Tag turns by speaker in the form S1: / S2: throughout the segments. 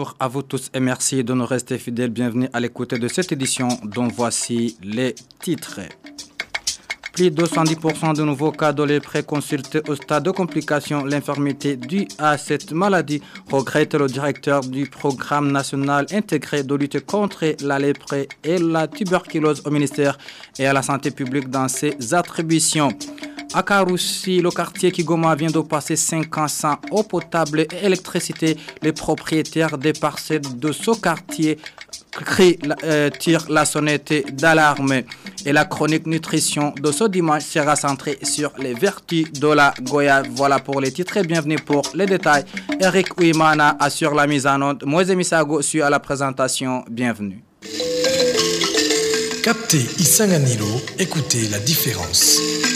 S1: Bonjour à vous tous et merci de nous rester fidèles. Bienvenue à l'écoute de cette édition dont voici les titres. Plus de 70% de nouveaux cas de lépreux consultés au stade de complication. L'infirmité due à cette maladie, regrette le directeur du programme national intégré de lutte contre la lèpre et la tuberculose au ministère et à la santé publique dans ses attributions. À Karoussi, le quartier Kigoma vient de passer 5 ans sans eau potable et électricité. Les propriétaires des parcelles de ce quartier tirent la sonnette d'alarme. Et la chronique nutrition de ce dimanche sera centrée sur les vertus de la goyave. Voilà pour les titres et bienvenue pour les détails. Eric Ouimana assure la mise en onde. Moïse Misago suit à la présentation. Bienvenue.
S2: Captez Isanganilo, écoutez la différence.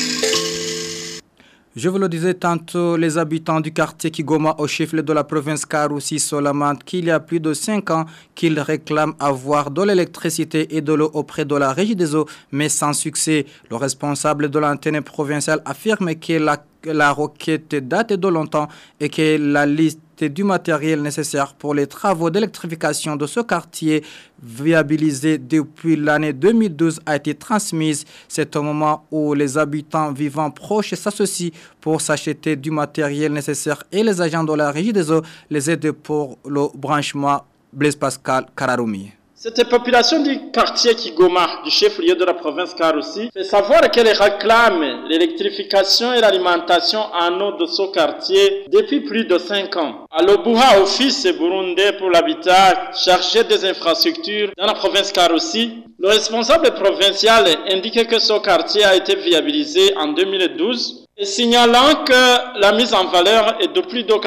S1: Je vous le disais tantôt, les habitants du quartier Kigoma au chef de la province Karoussi lamentent qu'il y a plus de 5 ans qu'ils réclament avoir de l'électricité et de l'eau auprès de la Régie des eaux, mais sans succès. Le responsable de l'antenne provinciale affirme que la requête date de longtemps et que la liste du matériel nécessaire pour les travaux d'électrification de ce quartier viabilisé depuis l'année 2012 a été transmise. C'est au moment où les habitants vivant proches s'associent pour s'acheter du matériel nécessaire et les agents de la Régie des eaux les aident pour le branchement. Blaise Pascal Kararumi.
S3: Cette population du quartier Kigoma, du chef-lieu de la province Karoussi, fait savoir qu'elle réclame l'électrification et l'alimentation en eau de ce quartier depuis plus de 5 ans. À l'Obuha, office burundais pour l'habitat chargé des infrastructures dans la province Karoussi, le responsable provincial indique que ce quartier a été viabilisé en 2012 et signalant que la mise en valeur est de plus de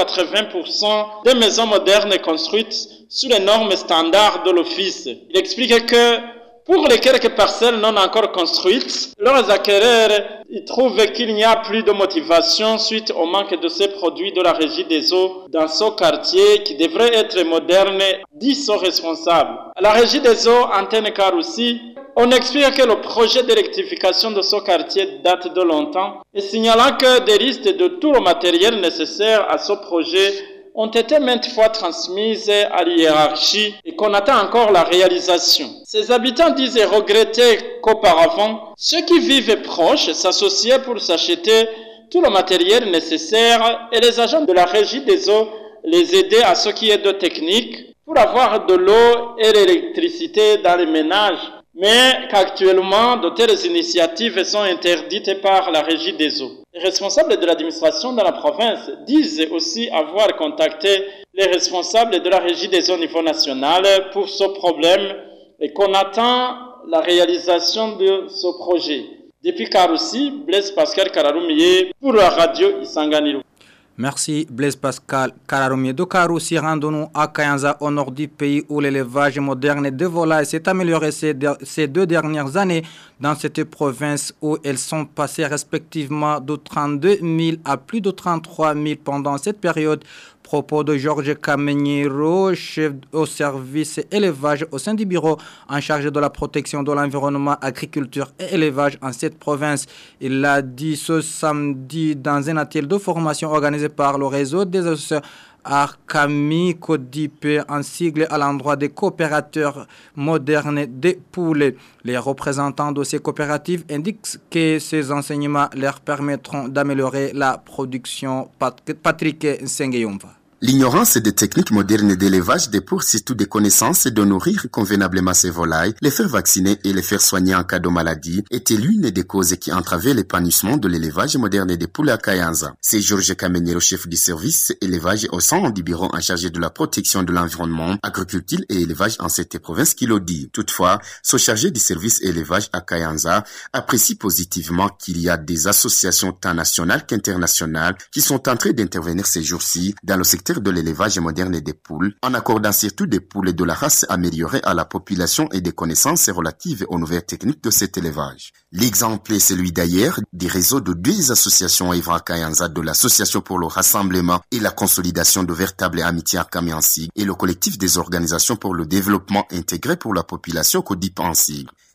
S3: 80% des maisons modernes construites sous les normes standards de l'office. Il explique que pour les quelques parcelles non encore construites, leurs acquéreurs trouvent qu'il n'y a plus de motivation suite au manque de ces produits de la Régie des eaux dans ce quartier qui devrait être moderne, dit son responsable. À la Régie des eaux, antenne Karoussi, on explique que le projet d'électrification de ce quartier date de longtemps et signalant que des listes de tout le matériel nécessaire à ce projet ont été maintes fois transmises à l'hiérarchie et qu'on attend encore la réalisation. Ces habitants disent et regretter qu'auparavant, ceux qui vivent proches s'associaient pour s'acheter tout le matériel nécessaire et les agents de la Régie des eaux les aidaient à ce qui est de technique pour avoir de l'eau et l'électricité dans les ménages. Mais qu'actuellement, de telles initiatives sont interdites par la Régie des eaux. Les responsables de l'administration dans la province disent aussi avoir contacté les responsables de la Régie des eaux au niveau national pour ce problème et qu'on attend la réalisation de ce projet. Depuis Karoussi, Blaise Pascal Kararumi pour la radio Isanganilo.
S1: Merci Blaise Pascal Kararumi. De Karoussi, rendons-nous à Kayanza au nord du pays où l'élevage moderne de volailles s'est amélioré ces 2 dernières années dans cette province où elles sont passées respectivement de 32 000 à plus de 33 000 pendant cette période. Propos de Georges Kamenyero, chef au service élevage au sein du bureau en charge de la protection de l'environnement, agriculture et élevage en cette province. Il l'a dit ce samedi dans un atelier de formation organisé par le réseau des associations Arkami Kodipe, en sigle à l'endroit des coopérateurs modernes des poulets. Les représentants de ces coopératives indiquent que ces enseignements leur permettront d'améliorer la production. Patrick Sengeyumva.
S4: L'ignorance des techniques modernes d'élevage dépose surtout des connaissances de nourrir convenablement ces volailles, les faire vacciner et les faire soigner en cas de maladie était l'une des causes qui entravait l'épanouissement de l'élevage moderne des poules à Kayanza. C'est Georges Kamenyero, chef du service élevage au sein du bureau en charge de la protection de l'environnement, agriculture et élevage en cette province qui le dit. Toutefois, ce chargé du service élevage à Kayanza apprécie positivement qu'il y a des associations tant nationales qu'internationales qui sont en train d'intervenir ces jours-ci dans le secteur de l'élevage moderne des poules, en accordant surtout des poules de la race améliorée à la population et des connaissances relatives aux nouvelles techniques de cet élevage. L'exemple est celui d'ailleurs du réseau de 2 associations Evra Kayanza, de l'Association pour le rassemblement et la consolidation de véritables amitiés Arkami en sigle et le collectif des organisations pour le développement intégré pour la population Kodipe en sigle.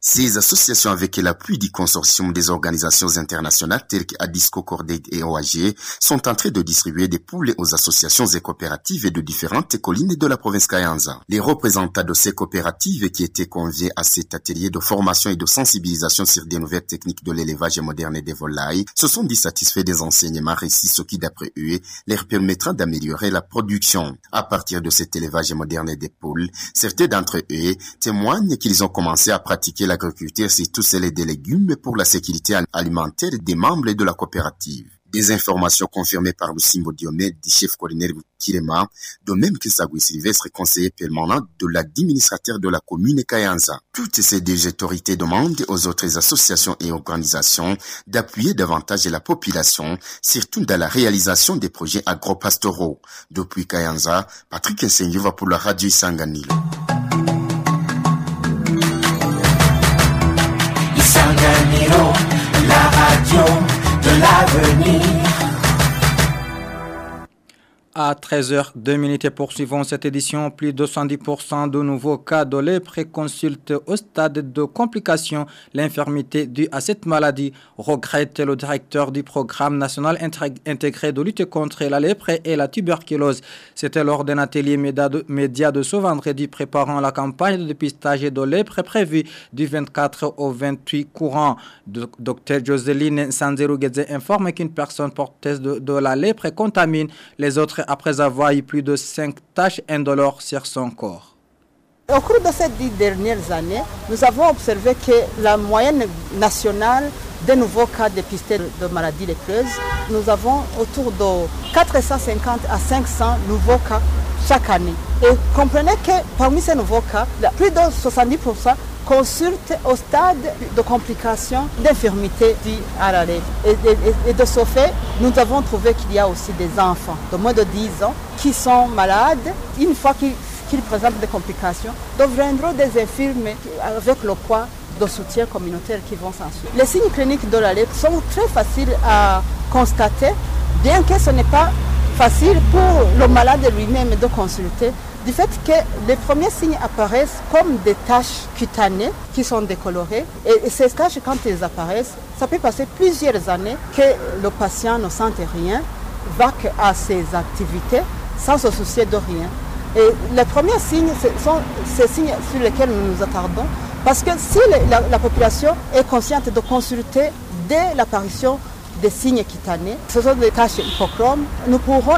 S4: Ces associations, avec l'appui du consortium des organisations internationales telles qu'Adisco, Cordaid et OAG, sont en train de distribuer des poules aux associations et coopératives de différentes collines de la province Kayanza. Les représentants de ces coopératives qui étaient conviés à cet atelier de formation et de sensibilisation sur des nouvelles techniques de l'élevage moderne des volailles se sont dit satisfaits des enseignements récits, ce qui, d'après eux, leur permettra d'améliorer la production. À partir de cet élevage moderne des poules, certains d'entre eux témoignent qu'ils ont commencé à pratiquer l'agriculture, surtout celle des légumes, pour la sécurité alimentaire des membres de la coopérative. Des informations confirmées par Lusimbo Diomède, du chef colonel Kirema, de même que Sagui Sylvestre, conseiller permanent de l'administrateur de la commune Kayanza. Toutes ces deux autorités demandent aux autres associations et organisations d'appuyer davantage la population, surtout dans la réalisation des projets agro-pastoraux. Depuis Kayanza, Patrick Nsengiva pour la radio Isanganilo.
S1: La radio de l'avenir. À 13h02 poursuivons cette édition. Plus de 70% de nouveaux cas de lèpre consultent au stade de complication l'infirmité due à cette maladie, regrette le directeur du programme national intégré de lutte contre la lèpre et la tuberculose. C'était lors d'un atelier média de ce vendredi préparant la campagne de dépistage de lèpre prévue du 24 au 28 courant. Dr Joseline Sanzerugeze informe qu'une personne porteuse de la lèpre contamine les autres après avoir eu plus de 5 taches indolores sur son corps.
S5: Au cours de ces 10 dernières années, nous avons observé que la moyenne nationale des nouveaux cas dépistés de maladies lépreuses, nous avons autour de 450 à 500 nouveaux cas chaque année. Et comprenez que parmi ces nouveaux cas, plus de 70% consultent au stade de complications d'infirmité due à la lèpre. Et de ce fait, nous avons trouvé qu'il y a aussi des enfants de moins de 10 ans qui sont malades. Une fois qu'ils présentent des complications, deviendront des infirmiers avec le poids de soutien communautaire qui vont s'en suivre. Les signes cliniques de la lèpre sont très faciles à constater, bien que ce n'est pas facile pour le malade lui-même de consulter, du fait que les premiers signes apparaissent comme des taches cutanées qui sont décolorées. Et ces taches, quand elles apparaissent, ça peut passer plusieurs années que le patient ne sente rien, va à ses activités sans se soucier de rien. Et les premiers signes, ce sont ces signes sur lesquels nous nous attardons, parce que si la population est consciente de consulter dès l'apparition des signes cutanés, ce sont des taches hypochromes, nous pourrons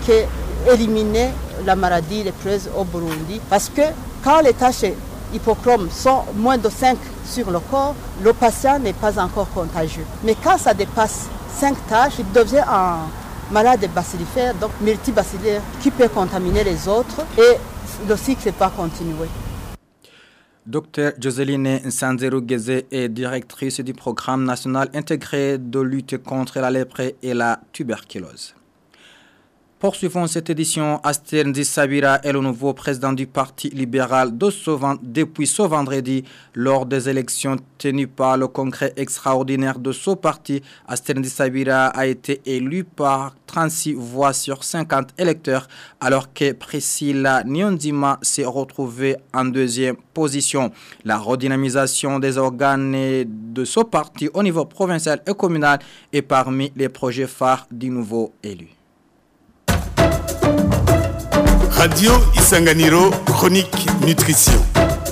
S5: éliminer la maladie lépreuse au Burundi, parce que quand les taches hypochromes sont moins de 5 sur le corps, le patient n'est pas encore contagieux. Mais quand ça dépasse 5 taches, il devient un malade bacillifère, donc multibacillaire, qui peut contaminer les autres et le cycle ne peut pas continuer.
S1: Dr Joseline Sanzerugeze est directrice du programme national intégré de lutte contre la lèpre et la tuberculose. Poursuivons cette édition. Aster Nzisabira est le nouveau président du Parti libéral depuis ce vendredi. Lors des élections tenues par le congrès extraordinaire de ce parti, Aster Nzisabira a été élu par 36 voix sur 50 électeurs, alors que Priscilla Nyonzima s'est retrouvée en deuxième position. La redynamisation des organes de ce parti au niveau provincial et communal est parmi les projets phares du nouveau élu.
S6: Radio Isanganiro, chronique nutrition.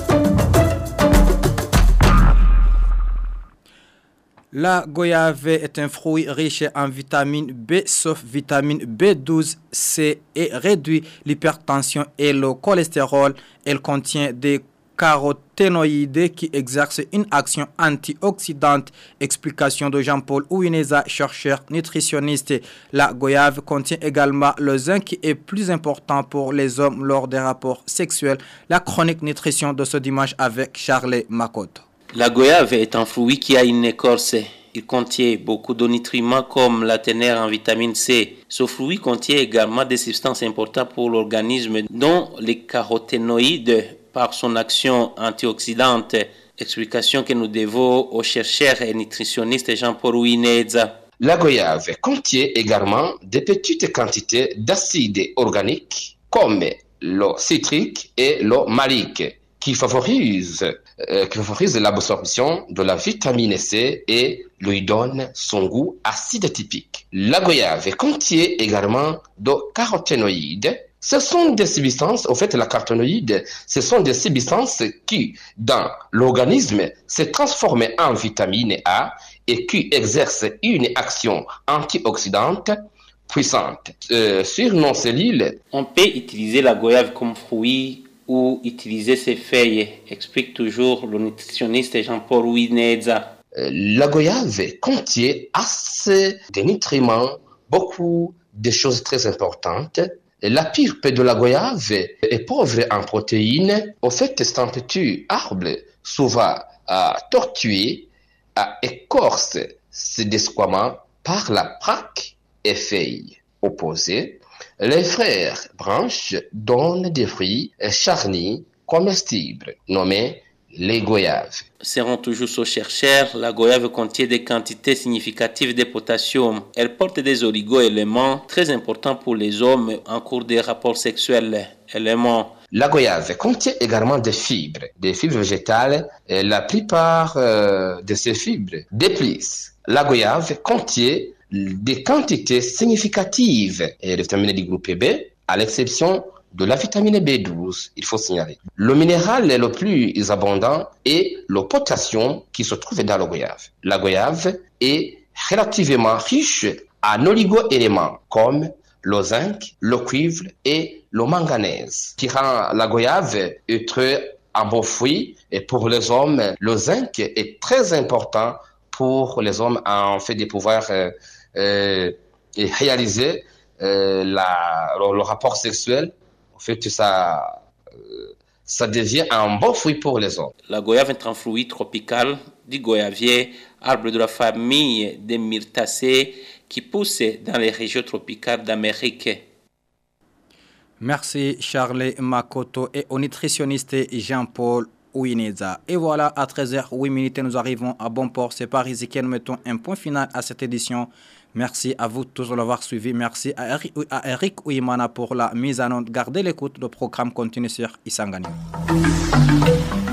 S1: La goyave est un fruit riche en vitamine B, sauf vitamine B12, C et réduit l'hypertension et le cholestérol. Elle contient des caroténoïdes qui exercent une action antioxydante. Explication de Jean-Paul Ouineza, chercheur nutritionniste. La goyave contient également le zinc qui est plus important pour les hommes lors des rapports sexuels. La chronique nutrition de ce dimanche avec Charles Makoto.
S7: La goyave est un fruit qui a une écorce. Il contient beaucoup de nutriments comme la teneur en vitamine C. Ce fruit contient également des substances importantes pour l'organisme, dont les caroténoïdes par son action antioxydante. Explication que nous devons au chercheur et nutritionniste Jean-Paul Ouineza.
S8: La goyave contient également de petites quantités d'acides organiques comme l'eau citrique et l'eau malique. qui favorise l'absorption de la vitamine C et lui donne son goût acide typique. La goyave contient également de caroténoïdes. Ce sont des substances, en fait, la caroténoïde, ce sont des substances qui, dans l'organisme, se transforment en vitamine A et qui exercent une action antioxydante puissante sur nos cellules.
S7: On peut utiliser la goyave comme fruit ou utiliser ses feuilles, explique toujours le nutritionniste Jean-Paul Ouineza.
S8: La goyave contient assez de nutriments, beaucoup de choses très importantes. La pulpe de la goyave est pauvre en protéines. En fait, cet petit arbre, souvent tortué, à écorce sédesquamment par la praque et feuilles opposées. Les frères branches donnent des fruits charnis comestibles, nommés les goyaves.
S7: Selon toujours ce chercheur, la goyave contient des quantités significatives de potassium. Elle porte des oligo-éléments très importants pour les hommes en cours des rapports sexuels.
S8: La goyave contient également des fibres végétales. Et la plupart de ces fibres déplissent. La goyave contient des quantités significatives de vitamine du groupe B, à l'exception de la vitamine B12, il faut signaler. Le minéral le plus abondant est le potassium qui se trouve dans la goyave. La goyave est relativement riche en oligo-éléments comme le zinc, le cuivre et le manganèse, qui rend la goyave être un bon fruit. Et pour les hommes, le zinc est très important pour les hommes en fait de pouvoir réaliser le rapport sexuel. En fait, ça devient un bon fruit pour les hommes.
S7: La goyave est un fruit tropical du goyavier, arbre de la famille des myrtacées qui pousse dans les régions tropicales d'Amérique.
S1: Merci Charles Makoto et au nutritionniste Jean-Paul Ouineza. Et voilà, à 13h08, nous arrivons à bon port. C'est par ici que nous mettons un point final à cette édition. Merci à vous tous de l'avoir suivi. Merci à Eric Ouimana pour la mise en onde. Gardez l'écoute. Le programme continue sur Isangani.